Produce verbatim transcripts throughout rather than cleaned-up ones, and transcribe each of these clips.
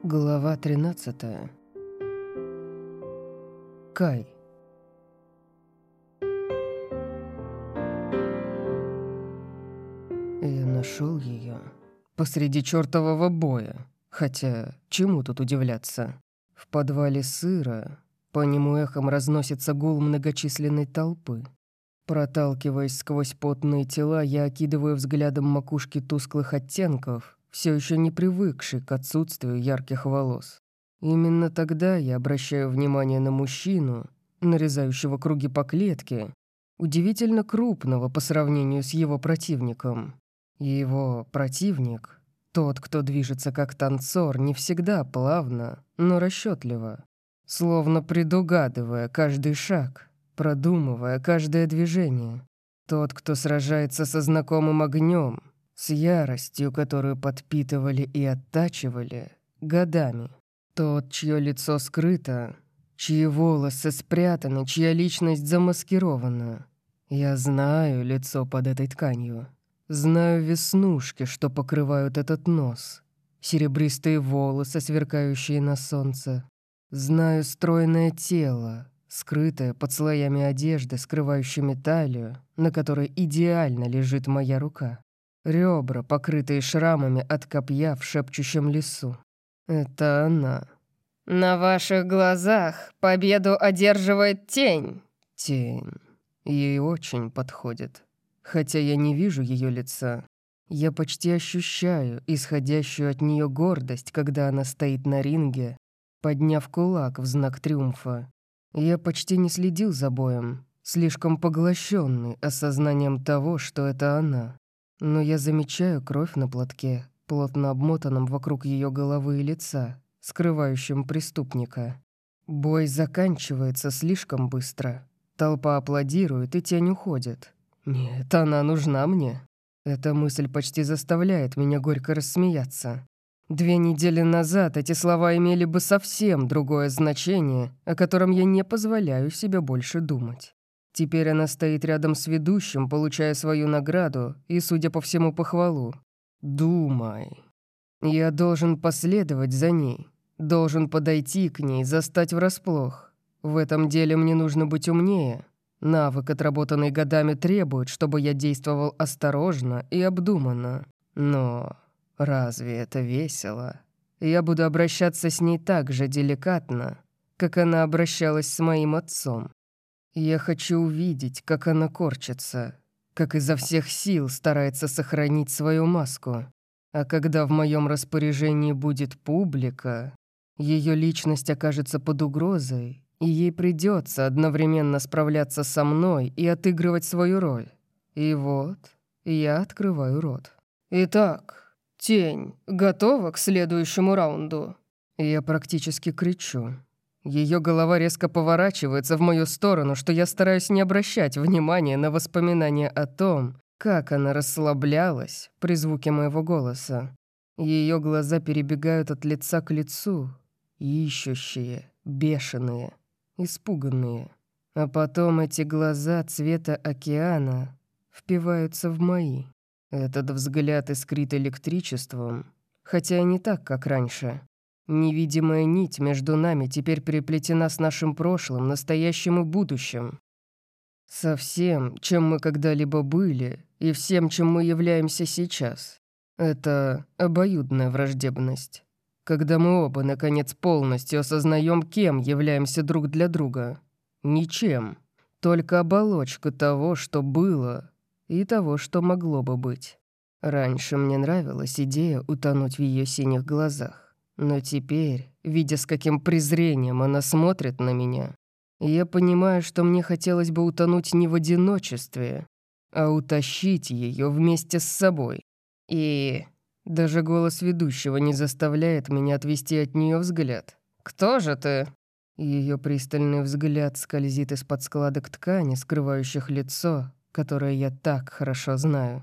Глава тринадцатая. Кай. Я нашел ее посреди чертового боя. Хотя, чему тут удивляться? В подвале сыро, по нему эхом разносится гул многочисленной толпы. Проталкиваясь сквозь потные тела, я окидываю взглядом макушки тусклых оттенков, все еще не привыкший к отсутствию ярких волос. Именно тогда я обращаю внимание на мужчину, нарезающего круги по клетке, удивительно крупного по сравнению с его противником. Его противник, тот, кто движется как танцор, не всегда плавно, но расчетливо, словно предугадывая каждый шаг, продумывая каждое движение. Тот, кто сражается со знакомым огнем, с яростью, которую подпитывали и оттачивали годами. Тот, чье лицо скрыто, чьи волосы спрятаны, чья личность замаскирована. Я знаю лицо под этой тканью. Знаю веснушки, что покрывают этот нос. Серебристые волосы, сверкающие на солнце. Знаю стройное тело, скрытое под слоями одежды, скрывающими талию, на которой идеально лежит моя рука. Ребра, покрытые шрамами от копья в шепчущем лесу. Это она. «На ваших глазах победу одерживает тень». Тень. Ей очень подходит. Хотя я не вижу ее лица. Я почти ощущаю исходящую от нее гордость, когда она стоит на ринге, подняв кулак в знак триумфа. Я почти не следил за боем, слишком поглощенный осознанием того, что это она. Но я замечаю кровь на платке, плотно обмотанном вокруг ее головы и лица, скрывающем преступника. Бой заканчивается слишком быстро. Толпа аплодирует, и тень уходит. Нет, она нужна мне. Эта мысль почти заставляет меня горько рассмеяться. Две недели назад эти слова имели бы совсем другое значение, о котором я не позволяю себе больше думать. Теперь она стоит рядом с ведущим, получая свою награду и, судя по всему, похвалу. Думай. Я должен последовать за ней, должен подойти к ней, застать врасплох. В этом деле мне нужно быть умнее. Навык, отработанный годами, требует, чтобы я действовал осторожно и обдуманно. Но разве это весело? Я буду обращаться с ней так же деликатно, как она обращалась с моим отцом. Я хочу увидеть, как она корчится, как изо всех сил старается сохранить свою маску. А когда в моем распоряжении будет публика, ее личность окажется под угрозой, и ей придется одновременно справляться со мной и отыгрывать свою роль. И вот я открываю рот. «Итак, тень готова к следующему раунду?» Я практически кричу. Ее голова резко поворачивается в мою сторону, что я стараюсь не обращать внимания на воспоминания о том, как она расслаблялась при звуке моего голоса. Ее глаза перебегают от лица к лицу, ищущие, бешеные, испуганные. А потом эти глаза цвета океана впиваются в мои. Этот взгляд искрит электричеством, хотя и не так, как раньше. Невидимая нить между нами теперь переплетена с нашим прошлым, настоящим и будущим. Со всем, чем мы когда-либо были, и всем, чем мы являемся сейчас. Это обоюдная враждебность. Когда мы оба, наконец, полностью осознаем, кем являемся друг для друга. Ничем. Только оболочка того, что было, и того, что могло бы быть. Раньше мне нравилась идея утонуть в ее синих глазах. Но теперь, видя, с каким презрением она смотрит на меня, я понимаю, что мне хотелось бы утонуть не в одиночестве, а утащить ее вместе с собой. И даже голос ведущего не заставляет меня отвести от нее взгляд. «Кто же ты?» Ее пристальный взгляд скользит из-под складок ткани, скрывающих лицо, которое я так хорошо знаю.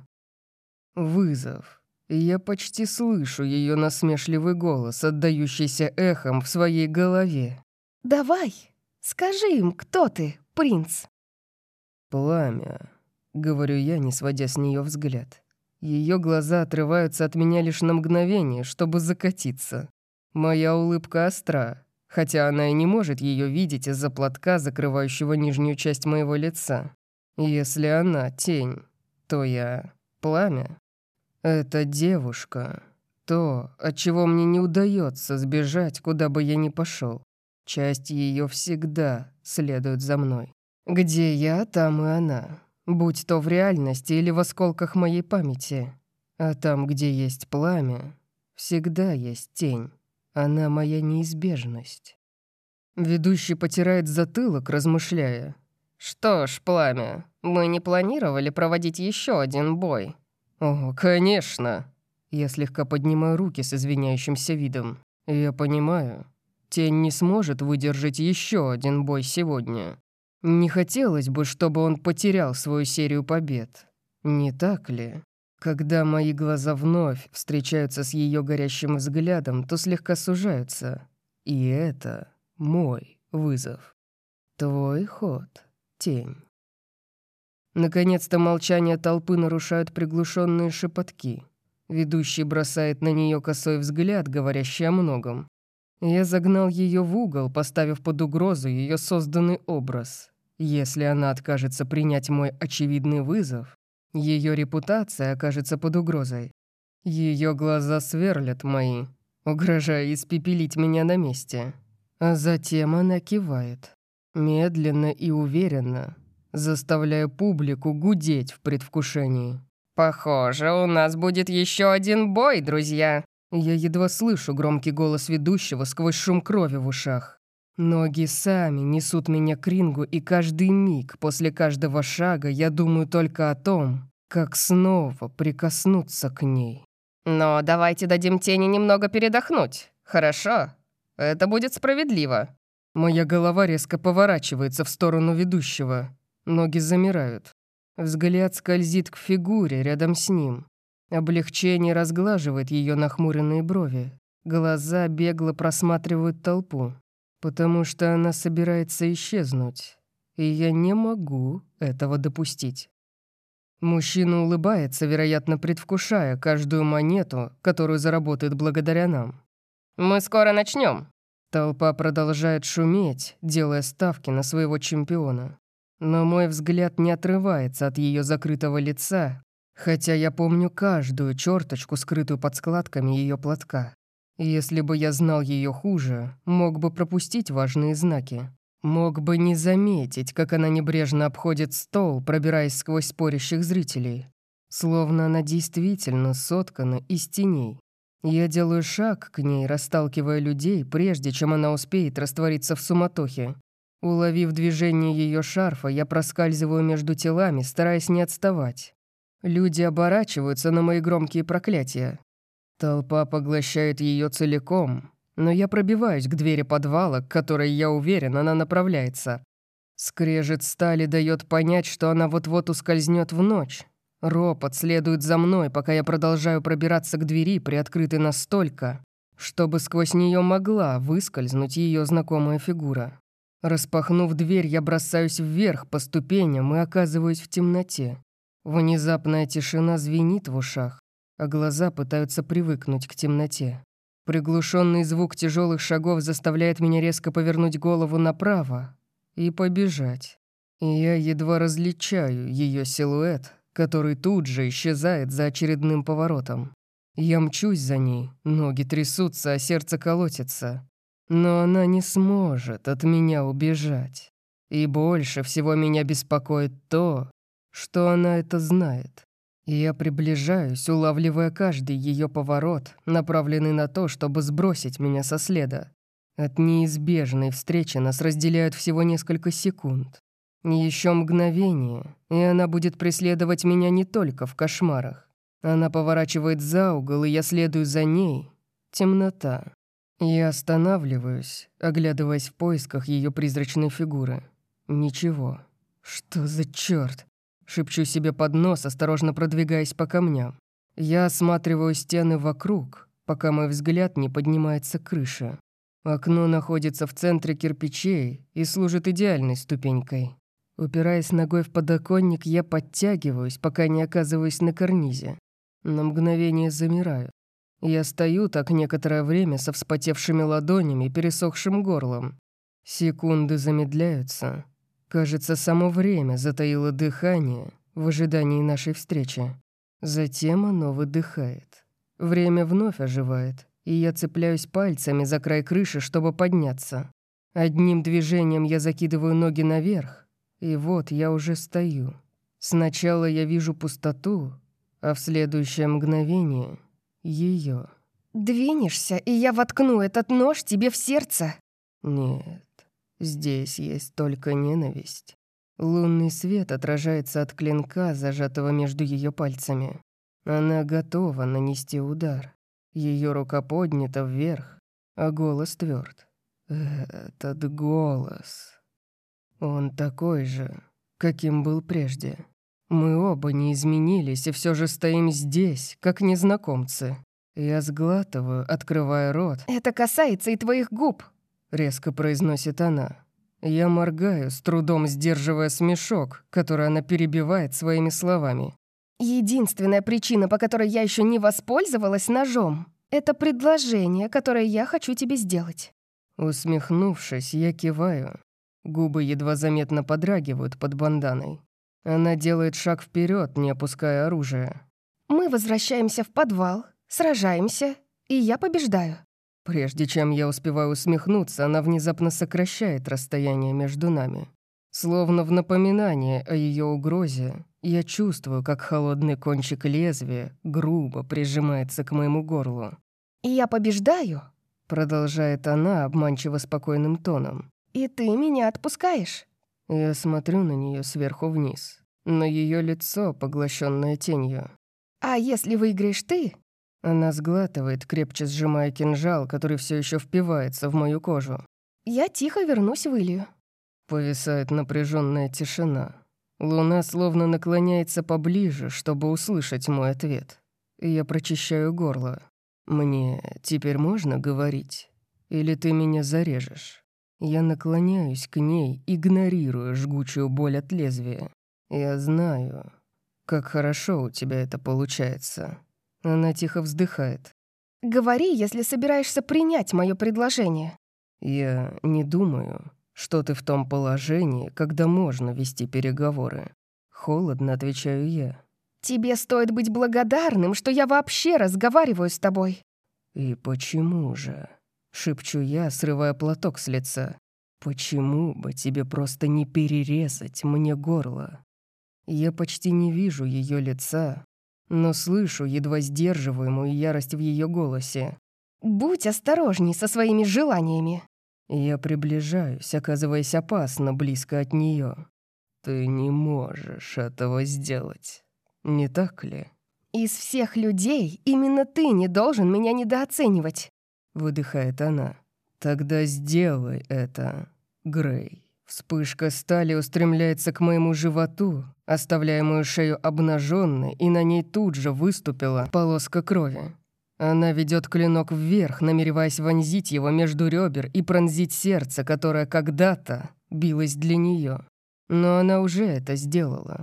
Вызов. Я почти слышу ее насмешливый голос, отдающийся эхом в своей голове. «Давай, скажи им, кто ты, принц?» «Пламя», — говорю я, не сводя с нее взгляд. Ее глаза отрываются от меня лишь на мгновение, чтобы закатиться. Моя улыбка остра, хотя она и не может ее видеть из-за платка, закрывающего нижнюю часть моего лица. Если она тень, то я пламя. Это девушка. То, от чего мне не удается сбежать, куда бы я ни пошел. Часть ее всегда следует за мной. Где я, там и она. Будь то в реальности или в осколках моей памяти. А там, где есть пламя, всегда есть тень. Она моя неизбежность. Ведущий потирает затылок, размышляя. «Что ж, пламя, мы не планировали проводить еще один бой?» «О, конечно!» Я слегка поднимаю руки с извиняющимся видом. «Я понимаю. Тень не сможет выдержать еще один бой сегодня. Не хотелось бы, чтобы он потерял свою серию побед. Не так ли?» Когда мои глаза вновь встречаются с ее горящим взглядом, то слегка сужаются. И это мой вызов. Твой ход, тень. Наконец-то молчание толпы нарушают приглушенные шепотки. Ведущий бросает на нее косой взгляд, говорящий о многом. Я загнал ее в угол, поставив под угрозу ее созданный образ. Если она откажется принять мой очевидный вызов, ее репутация окажется под угрозой. Ее глаза сверлят мои, угрожая испепелить меня на месте. А затем она кивает. Медленно и уверенно, заставляя публику гудеть в предвкушении. «Похоже, у нас будет еще один бой, друзья!» Я едва слышу громкий голос ведущего сквозь шум крови в ушах. Ноги сами несут меня к рингу, и каждый миг после каждого шага я думаю только о том, как снова прикоснуться к ней. «Но давайте дадим тени немного передохнуть, хорошо? Это будет справедливо». Моя голова резко поворачивается в сторону ведущего. Ноги замирают. Взгляд скользит к фигуре рядом с ним. Облегчение разглаживает ее нахмуренные брови. Глаза бегло просматривают толпу, потому что она собирается исчезнуть, и я не могу этого допустить. Мужчина улыбается, вероятно, предвкушая каждую монету, которую заработает благодаря нам. «Мы скоро начнем». Толпа продолжает шуметь, делая ставки на своего чемпиона. Но мой взгляд не отрывается от ее закрытого лица, хотя я помню каждую черточку, скрытую под складками ее платка. Если бы я знал ее хуже, мог бы пропустить важные знаки. Мог бы не заметить, как она небрежно обходит стол, пробираясь сквозь спорящих зрителей. Словно она действительно соткана из теней. Я делаю шаг к ней, расталкивая людей, прежде чем она успеет раствориться в суматохе. Уловив движение ее шарфа, я проскальзываю между телами, стараясь не отставать. Люди оборачиваются на мои громкие проклятия. Толпа поглощает ее целиком, но я пробиваюсь к двери подвала, к которой, я уверен, она направляется. Скрежет стали дает понять, что она вот-вот ускользнет в ночь. Ропот следует за мной, пока я продолжаю пробираться к двери, приоткрытой настолько, чтобы сквозь нее могла выскользнуть ее знакомая фигура. Распахнув дверь, я бросаюсь вверх по ступеням и оказываюсь в темноте. Внезапная тишина звенит в ушах, а глаза пытаются привыкнуть к темноте. Приглушенный звук тяжелых шагов заставляет меня резко повернуть голову направо и побежать. И я едва различаю ее силуэт, который тут же исчезает за очередным поворотом. Я мчусь за ней, ноги трясутся, а сердце колотится. Но она не сможет от меня убежать. И больше всего меня беспокоит то, что она это знает. Я приближаюсь, улавливая каждый ее поворот, направленный на то, чтобы сбросить меня со следа. От неизбежной встречи нас разделяют всего несколько секунд. Еще мгновение, и она будет преследовать меня не только в кошмарах. Она поворачивает за угол, и я следую за ней. Темнота. Я останавливаюсь, оглядываясь в поисках ее призрачной фигуры. Ничего. Что за черт? Шепчу себе под нос, осторожно продвигаясь по камням. Я осматриваю стены вокруг, пока мой взгляд не поднимается к крыше. Окно находится в центре кирпичей и служит идеальной ступенькой. Упираясь ногой в подоконник, я подтягиваюсь, пока не оказываюсь на карнизе. На мгновение замираю. Я стою так некоторое время со вспотевшими ладонями и пересохшим горлом. Секунды замедляются. Кажется, само время затаило дыхание в ожидании нашей встречи. Затем оно выдыхает. Время вновь оживает, и я цепляюсь пальцами за край крыши, чтобы подняться. Одним движением я закидываю ноги наверх, и вот я уже стою. Сначала я вижу пустоту, а в следующее мгновение — ее. Двинешься, и я воткну этот нож тебе в сердце. Нет, здесь есть только ненависть. Лунный свет отражается от клинка, зажатого между ее пальцами. Она готова нанести удар. Ее рука поднята вверх, а голос тверд. Этот голос. Он такой же, каким был прежде. Мы оба не изменились и все же стоим здесь, как незнакомцы. Я сглатываю, открывая рот. Это касается и твоих губ. Резко произносит она. Я моргаю, с трудом сдерживая смешок, который она перебивает своими словами. Единственная причина, по которой я еще не воспользовалась ножом, это предложение, которое я хочу тебе сделать. Усмехнувшись, я киваю. Губы едва заметно подрагивают под банданой. Она делает шаг вперед, не опуская оружие. Мы возвращаемся в подвал, сражаемся, и я побеждаю. Прежде чем я успеваю усмехнуться, она внезапно сокращает расстояние между нами. Словно в напоминание о ее угрозе, я чувствую, как холодный кончик лезвия грубо прижимается к моему горлу. И я побеждаю, продолжает она обманчиво спокойным тоном. И ты меня отпускаешь. Я смотрю на нее сверху вниз, на ее лицо, поглощенное тенью. А если выиграешь ты? Она сглатывает, крепче сжимая кинжал, который все еще впивается в мою кожу. Я тихо вернусь в Илью. Повисает напряженная тишина. Луна словно наклоняется поближе, чтобы услышать мой ответ. Я прочищаю горло. Мне теперь можно говорить? Или ты меня зарежешь? Я наклоняюсь к ней, игнорируя жгучую боль от лезвия. Я знаю, как хорошо у тебя это получается. Она тихо вздыхает. Говори, если собираешься принять мое предложение. Я не думаю, что ты в том положении, когда можно вести переговоры. Холодно отвечаю я. Тебе стоит быть благодарным, что я вообще разговариваю с тобой. И почему же? Шепчу я, срывая платок с лица. Почему бы тебе просто не перерезать мне горло? Я почти не вижу ее лица, но слышу едва сдерживаемую ярость в ее голосе. Будь осторожней со своими желаниями. Я приближаюсь, оказываясь опасно близко от нее. Ты не можешь этого сделать, не так ли? Из всех людей именно ты не должен меня недооценивать. Выдыхает она. Тогда сделай это, Грей. Вспышка стали устремляется к моему животу, оставляя мою шею обнаженной, и на ней тут же выступила полоска крови. Она ведет клинок вверх, намереваясь вонзить его между ребер и пронзить сердце, которое когда-то билось для нее. Но она уже это сделала.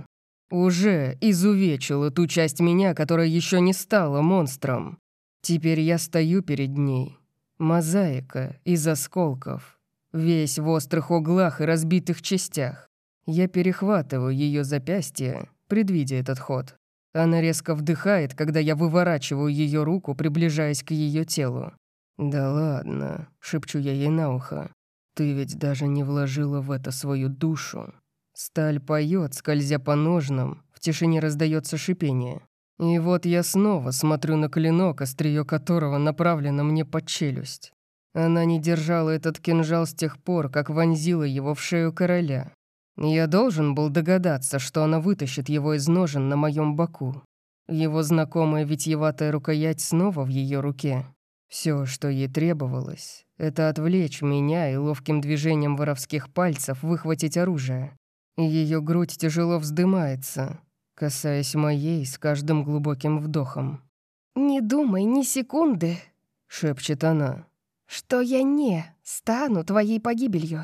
Уже изувечила ту часть меня, которая еще не стала монстром. Теперь я стою перед ней. Мозаика из осколков. Весь в острых углах и разбитых частях. Я перехватываю ее запястье, предвидя этот ход. Она резко вдыхает, когда я выворачиваю ее руку, приближаясь к ее телу. «Да ладно», — шепчу я ей на ухо. «Ты ведь даже не вложила в это свою душу». Сталь поет, скользя по ножнам, в тишине раздается шипение. И вот я снова смотрю на клинок, острие которого направлено мне под челюсть. Она не держала этот кинжал с тех пор, как вонзила его в шею короля. Я должен был догадаться, что она вытащит его из ножен на моем боку. Его знакомая витьеватая рукоять снова в ее руке. Все, что ей требовалось, это отвлечь меня и ловким движением воровских пальцев выхватить оружие. Ее грудь тяжело вздымается, касаясь моей с каждым глубоким вдохом. «Не думай ни секунды», — шепчет она, «что я не стану твоей погибелью».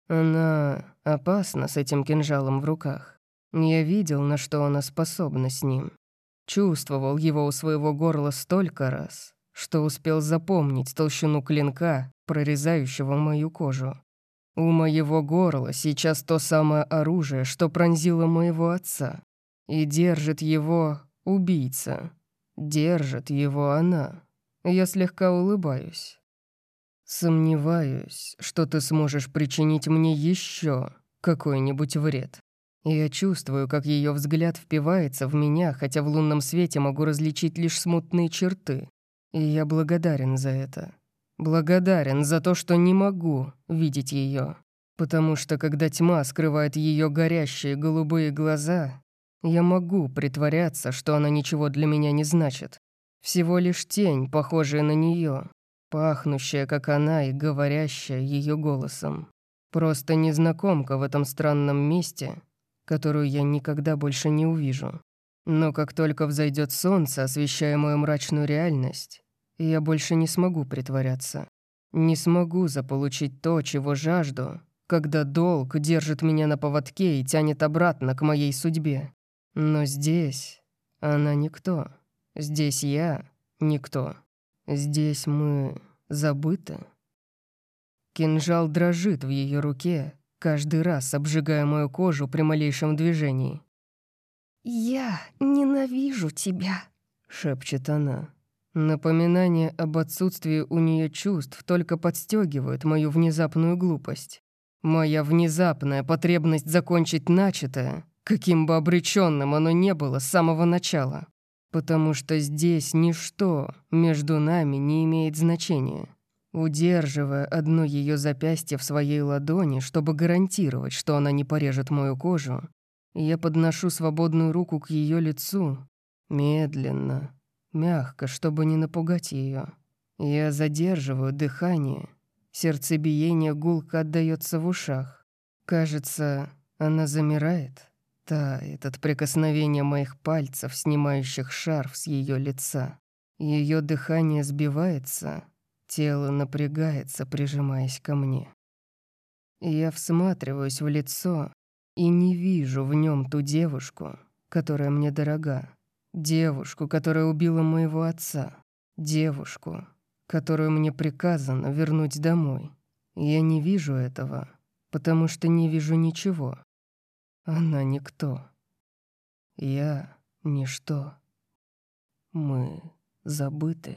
Она опасна с этим кинжалом в руках. Я видел, на что она способна с ним. Чувствовал его у своего горла столько раз, что успел запомнить толщину клинка, прорезающего мою кожу. У моего горла сейчас то самое оружие, что пронзило моего отца. И держит его убийца. Держит его она. Я слегка улыбаюсь. Сомневаюсь, что ты сможешь причинить мне еще какой-нибудь вред. Я чувствую, как ее взгляд впивается в меня, хотя в лунном свете могу различить лишь смутные черты. И я благодарен за это. Благодарен за то, что не могу видеть ее. Потому что когда тьма скрывает ее горящие голубые глаза, я могу притворяться, что она ничего для меня не значит. Всего лишь тень, похожая на нее, пахнущая, как она, и говорящая ее голосом. Просто незнакомка в этом странном месте, которую я никогда больше не увижу. Но как только взойдет солнце, освещая мою мрачную реальность, я больше не смогу притворяться. Не смогу заполучить то, чего жажду, когда долг держит меня на поводке и тянет обратно к моей судьбе. Но здесь она никто. Здесь я никто. Здесь мы забыты. Кинжал дрожит в ее руке, каждый раз обжигая мою кожу при малейшем движении. «Я ненавижу тебя», — шепчет она. Напоминание об отсутствии у нее чувств только подстегивает мою внезапную глупость. Моя внезапная потребность закончить начатое, каким бы обреченным оно не было с самого начала. Потому что здесь ничто между нами не имеет значения. Удерживая одно ее запястье в своей ладони, чтобы гарантировать, что она не порежет мою кожу, я подношу свободную руку к ее лицу, медленно, мягко, чтобы не напугать ее. Я задерживаю дыхание, сердцебиение гулко отдаётся в ушах. Кажется, она замирает, тает от прикосновения моих пальцев, снимающих шарф с ее лица. Ее дыхание сбивается, тело напрягается, прижимаясь ко мне. Я всматриваюсь в лицо и не вижу в нем ту девушку, которая мне дорога. Девушку, которая убила моего отца. Девушку, которую мне приказано вернуть домой. Я не вижу этого, потому что не вижу ничего. Она никто. Я ничто. Мы забыты.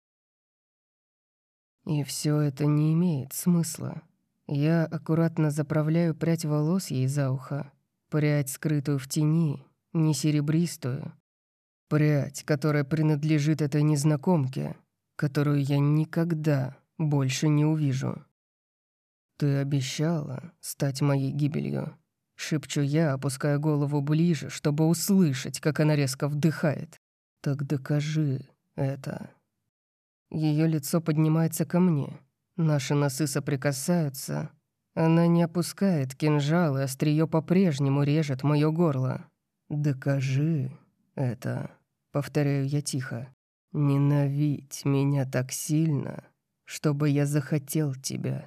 И все это не имеет смысла. Я аккуратно заправляю прядь волос ей за ухо. Прядь, скрытую в тени, не серебристую. Прядь, которая принадлежит этой незнакомке, которую я никогда больше не увижу. «Ты обещала стать моей гибелью», — шепчу я, опуская голову ближе, чтобы услышать, как она резко вдыхает. «Так докажи это». Ее лицо поднимается ко мне. Наши носы соприкасаются. Она не опускает кинжал, и острие по-прежнему режет мое горло. «Докажи это», — повторяю я тихо. «Ненавидь меня так сильно, чтобы я захотел тебя».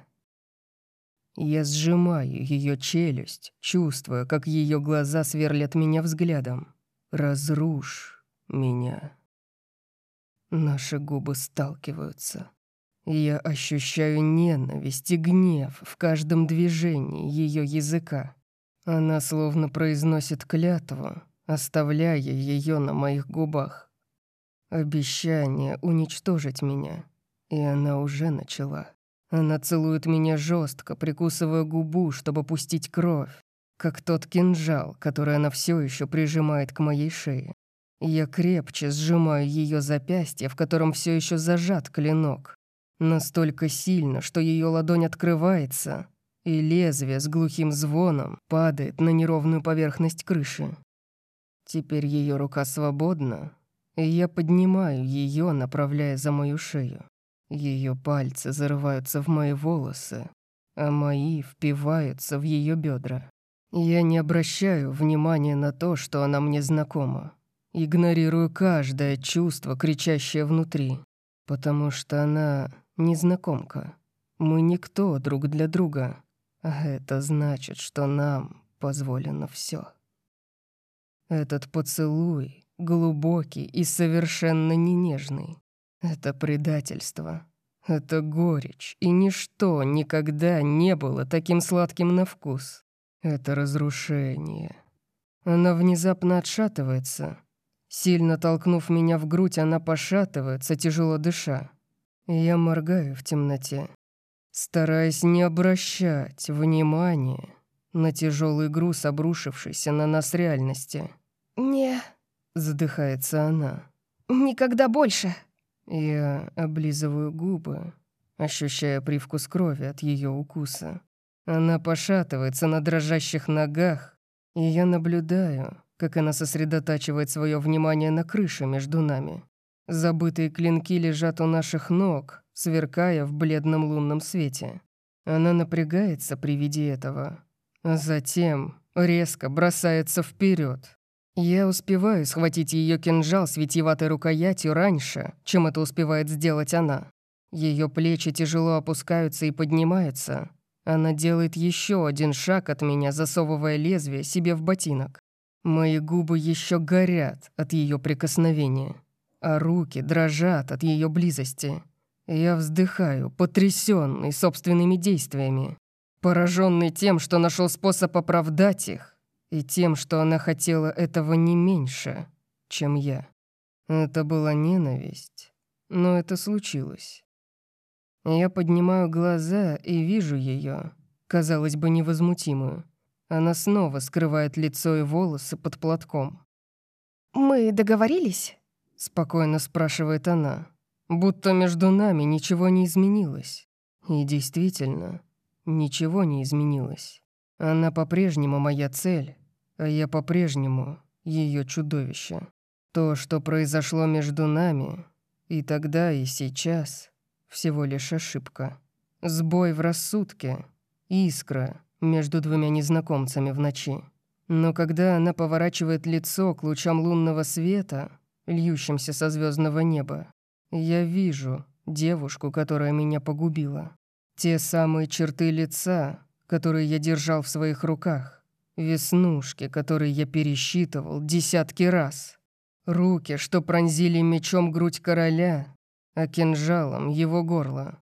Я сжимаю ее челюсть, чувствуя, как ее глаза сверлят меня взглядом. «Разрушь меня». Наши губы сталкиваются. Я ощущаю ненависть и гнев в каждом движении ее языка. Она словно произносит клятву, оставляя ее на моих губах. Обещание уничтожить меня. И она уже начала. Она целует меня жестко, прикусывая губу, чтобы пустить кровь, как тот кинжал, который она все еще прижимает к моей шее. Я крепче сжимаю ее запястье, в котором все еще зажат клинок. Настолько сильно, что ее ладонь открывается, и лезвие с глухим звоном падает на неровную поверхность крыши. Теперь ее рука свободна, и я поднимаю ее, направляя за мою шею. Ее пальцы зарываются в мои волосы, а мои впиваются в ее бедра. Я не обращаю внимания на то, что она мне знакома. Игнорирую каждое чувство, кричащее внутри, потому что она незнакомка. Мы никто друг для друга, а это значит, что нам позволено все. Этот поцелуй глубокий и совершенно не нежный. Это предательство. Это горечь, и ничто никогда не было таким сладким на вкус. Это разрушение. Она внезапно отшатывается. Сильно толкнув меня в грудь, она пошатывается, тяжело дыша. Я моргаю в темноте, стараясь не обращать внимания на тяжелый груз, обрушившийся на нас реальности. «Не...» — задыхается она. «Никогда больше!» Я облизываю губы, ощущая привкус крови от ее укуса. Она пошатывается на дрожащих ногах, и я наблюдаю, как она сосредотачивает свое внимание на крыше между нами. Забытые клинки лежат у наших ног, сверкая в бледном лунном свете. Она напрягается при виде этого, а затем резко бросается вперед. Я успеваю схватить ее кинжал с витиеватой рукоятью раньше, чем это успевает сделать она. Ее плечи тяжело опускаются и поднимаются. Она делает еще один шаг от меня, засовывая лезвие себе в ботинок. Мои губы еще горят от ее прикосновения, а руки дрожат от ее близости. Я вздыхаю, потрясенный собственными действиями, пораженный тем, что нашел способ оправдать их, и тем, что она хотела этого не меньше, чем я. Это была ненависть, но это случилось. Я поднимаю глаза и вижу ее, казалось бы, невозмутимую. Она снова скрывает лицо и волосы под платком. «Мы договорились?» — спокойно спрашивает она, будто между нами ничего не изменилось. И действительно, ничего не изменилось. Она по-прежнему моя цель, а я по-прежнему ее чудовище. То, что произошло между нами, и тогда, и сейчас, всего лишь ошибка. Сбой в рассудке, искра между двумя незнакомцами в ночи. Но когда она поворачивает лицо к лучам лунного света, льющимся со звездного неба, я вижу девушку, которая меня погубила. Те самые черты лица, которые я держал в своих руках, веснушки, которые я пересчитывал десятки раз, руки, что пронзили мечом грудь короля, а кинжалом его горло.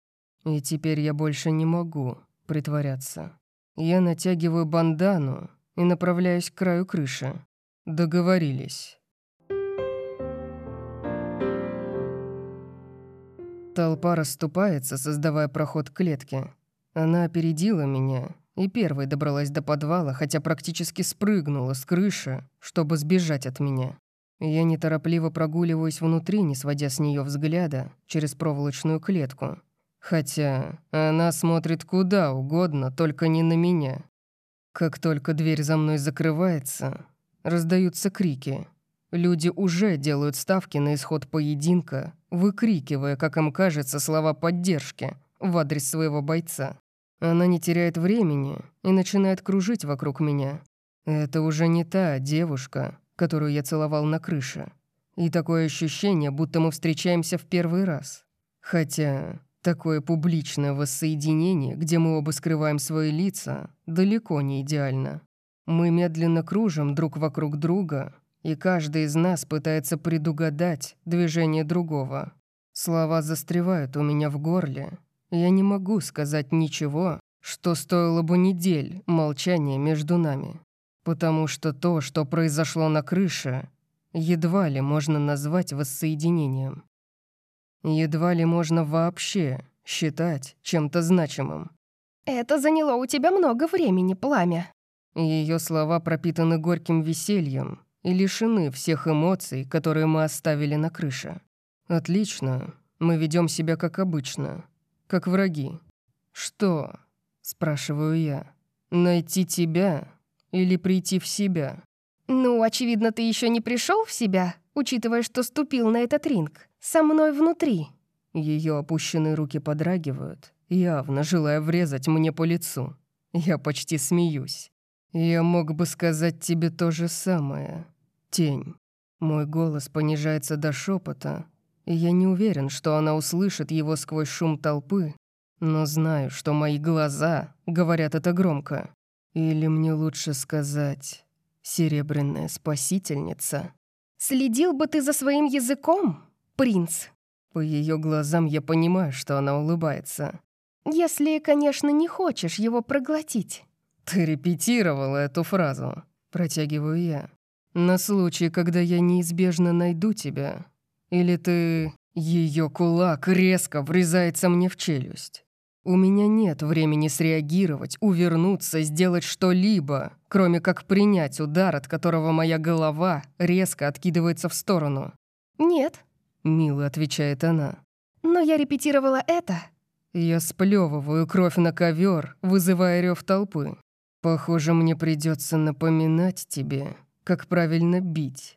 И теперь я больше не могу притворяться. Я натягиваю бандану и направляюсь к краю крыши. Договорились. Толпа расступается, создавая проход к клетке. Она опередила меня и первой добралась до подвала, хотя практически спрыгнула с крыши, чтобы сбежать от меня. Я неторопливо прогуливаюсь внутри, не сводя с нее взгляда через проволочную клетку. Хотя она смотрит куда угодно, только не на меня. Как только дверь за мной закрывается, раздаются крики. Люди уже делают ставки на исход поединка, выкрикивая, как им кажется, слова поддержки в адрес своего бойца. Она не теряет времени и начинает кружить вокруг меня. Это уже не та девушка, которую я целовал на крыше. И такое ощущение, будто мы встречаемся в первый раз. Хотя такое публичное воссоединение, где мы оба скрываем свои лица, далеко не идеально. Мы медленно кружим друг вокруг друга, и каждый из нас пытается предугадать движение другого. Слова застревают у меня в горле. Я не могу сказать ничего, что стоило бы недель молчания между нами. Потому что то, что произошло на крыше, едва ли можно назвать воссоединением. Едва ли можно вообще считать чем-то значимым. «Это заняло у тебя много времени, Пламя». Ее слова пропитаны горьким весельем и лишены всех эмоций, которые мы оставили на крыше. Отлично, мы ведем себя как обычно, как враги. «Что?» — спрашиваю я. «Найти тебя или прийти в себя?» «Ну, очевидно, ты еще не пришел в себя, учитывая, что ступил на этот ринг. Со мной внутри». Ее опущенные руки подрагивают, явно желая врезать мне по лицу. Я почти смеюсь. «Я мог бы сказать тебе то же самое, тень». Мой голос понижается до шепота, и я не уверен, что она услышит его сквозь шум толпы, но знаю, что мои глаза говорят это громко. Или мне лучше сказать «серебряная спасительница». «Следил бы ты за своим языком, принц». По ее глазам я понимаю, что она улыбается. «Если, конечно, не хочешь его проглотить». «Ты репетировала эту фразу», — протягиваю я. «На случай, когда я неизбежно найду тебя. Или ты...» Ее кулак резко врезается мне в челюсть. У меня нет времени среагировать, увернуться, сделать что-либо, кроме как принять удар, от которого моя голова резко откидывается в сторону. «Нет», — мило отвечает она. «но я репетировала это». Я сплевываю кровь на ковер, вызывая рев толпы. Похоже, мне придется напоминать тебе, как правильно бить.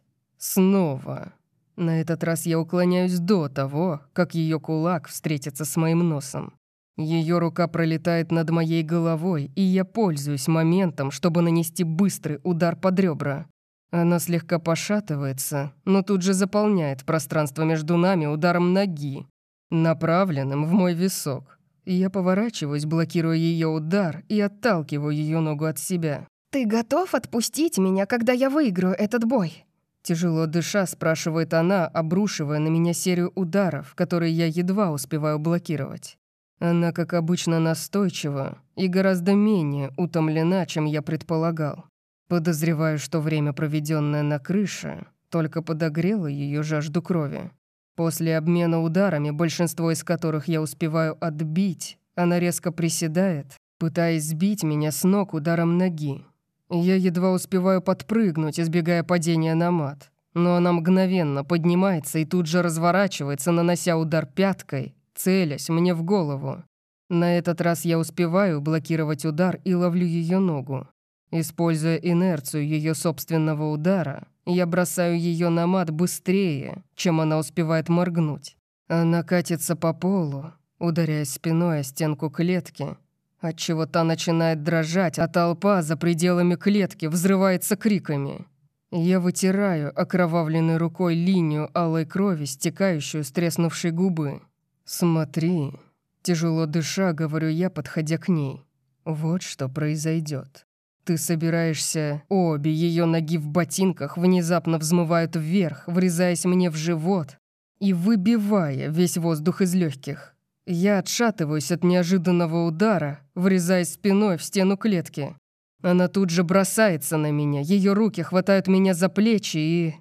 Снова. На этот раз я уклоняюсь до того, как ее кулак встретится с моим носом. Ее рука пролетает над моей головой, и я пользуюсь моментом, чтобы нанести быстрый удар под ребра. Она слегка пошатывается, но тут же заполняет пространство между нами ударом ноги, направленным в мой висок. Я поворачиваюсь, блокируя ее удар, и отталкиваю ее ногу от себя. «Ты готов отпустить меня, когда я выиграю этот бой?» Тяжело дыша, спрашивает она, обрушивая на меня серию ударов, которые я едва успеваю блокировать. Она, как обычно, настойчива и гораздо менее утомлена, чем я предполагал. Подозреваю, что время, проведенное на крыше, только подогрело ее жажду крови. После обмена ударами, большинство из которых я успеваю отбить, она резко приседает, пытаясь сбить меня с ног ударом ноги. Я едва успеваю подпрыгнуть, избегая падения на мат. Но она мгновенно поднимается и тут же разворачивается, нанося удар пяткой, целясь мне в голову. На этот раз я успеваю блокировать удар и ловлю ее ногу. Используя инерцию ее собственного удара, я бросаю ее на мат быстрее, чем она успевает моргнуть. Она катится по полу, ударяясь спиной о стенку клетки, отчего та начинает дрожать, а толпа за пределами клетки взрывается криками. Я вытираю окровавленной рукой линию алой крови, стекающую с треснувшей губы. «Смотри», — тяжело дыша, говорю я, подходя к ней. «Вот что произойдет. Ты собираешься...» Обе ее ноги в ботинках внезапно взмывают вверх, врезаясь мне в живот и выбивая весь воздух из легких. Я отшатываюсь от неожиданного удара, врезаясь спиной в стену клетки. Она тут же бросается на меня, ее руки хватают меня за плечи и...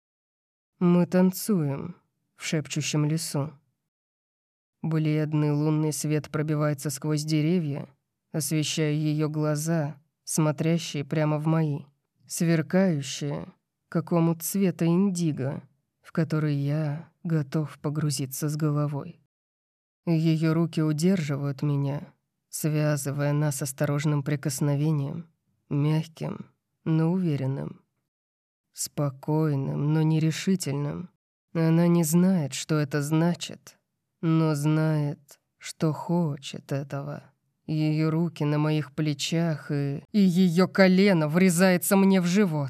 Мы танцуем в шепчущем лесу. Бледный лунный свет пробивается сквозь деревья, освещая ее глаза, смотрящие прямо в мои, сверкающие, какому цвета индиго, в который я готов погрузиться с головой. Ее руки удерживают меня, связывая нас осторожным прикосновением, мягким, но уверенным, спокойным, но нерешительным. Она не знает, что это значит, но знает, что хочет этого. Ее руки на моих плечах, и, и ее колено врезается мне в живот.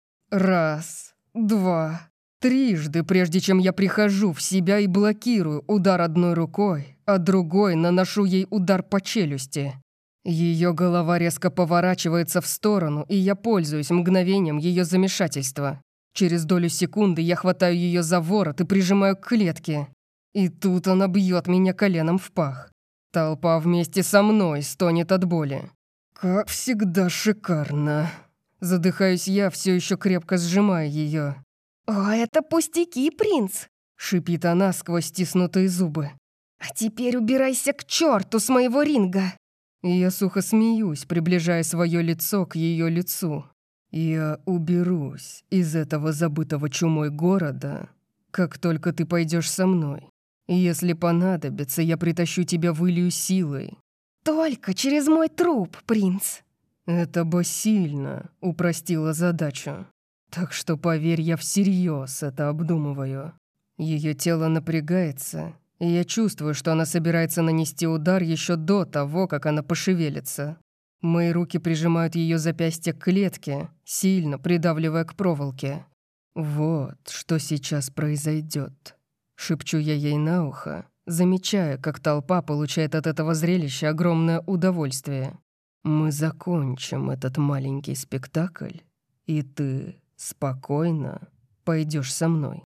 Раз, два... Трижды, прежде чем я прихожу в себя и блокирую удар одной рукой, а другой наношу ей удар по челюсти. Ее голова резко поворачивается в сторону, и я пользуюсь мгновением ее замешательства. Через долю секунды я хватаю ее за ворот и прижимаю к клетке. И тут она бьет меня коленом в пах. Толпа вместе со мной стонет от боли. Как всегда шикарно. Задыхаюсь я, все еще крепко сжимая ее. «О, это пустяки, принц!» — шипит она сквозь стиснутые зубы. «А теперь убирайся к черту с моего ринга!» Я сухо смеюсь, приближая свое лицо к ее лицу. «Я уберусь из этого забытого чумой города, как только ты пойдешь со мной. Если понадобится, я притащу тебя в Илью силой». «Только через мой труп, принц!» Это бы сильно упростило задачу. Так что, поверь, я всерьез это обдумываю. Ее тело напрягается, и я чувствую, что она собирается нанести удар еще до того, как она пошевелится. Мои руки прижимают ее запястье к клетке, сильно придавливая к проволоке. «Вот что сейчас произойдет», — шепчу я ей на ухо, замечая, как толпа получает от этого зрелища огромное удовольствие. «Мы закончим этот маленький спектакль, и ты... спокойно пойдешь со мной».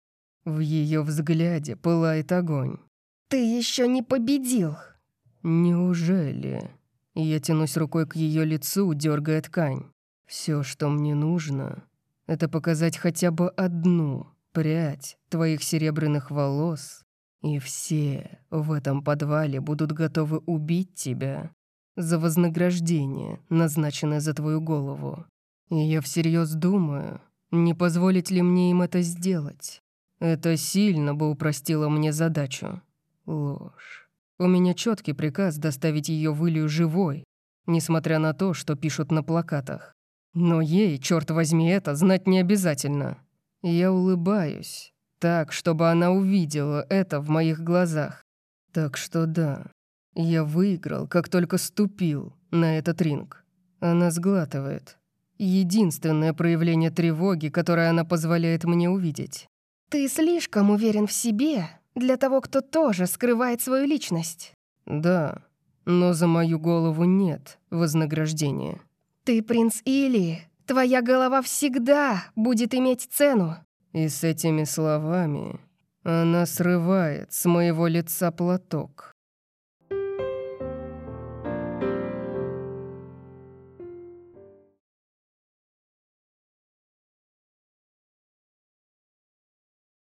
В ее взгляде пылает огонь. «Ты еще не победил!» «Неужели?» Я тянусь рукой к ее лицу, дергая ткань. Все, что мне нужно, это показать хотя бы одну прядь твоих серебряных волос, и все в этом подвале будут готовы убить тебя за вознаграждение, назначенное за твою голову. И я всерьез думаю, не позволить ли мне им это сделать. Это сильно бы упростило мне задачу. Ложь. У меня четкий приказ доставить ее в Илью живой, несмотря на то, что пишут на плакатах. Но ей, черт возьми, это знать не обязательно. Я улыбаюсь, так, чтобы она увидела это в моих глазах. Так что да, я выиграл, как только ступил на этот ринг. Она сглатывает. Единственное проявление тревоги, которое она позволяет мне увидеть. «Ты слишком уверен в себе для того, кто тоже скрывает свою личность». Да, но за мою голову нет вознаграждения. «Ты принц Или. Твоя голова всегда будет иметь цену». И с этими словами она срывает с моего лица платок.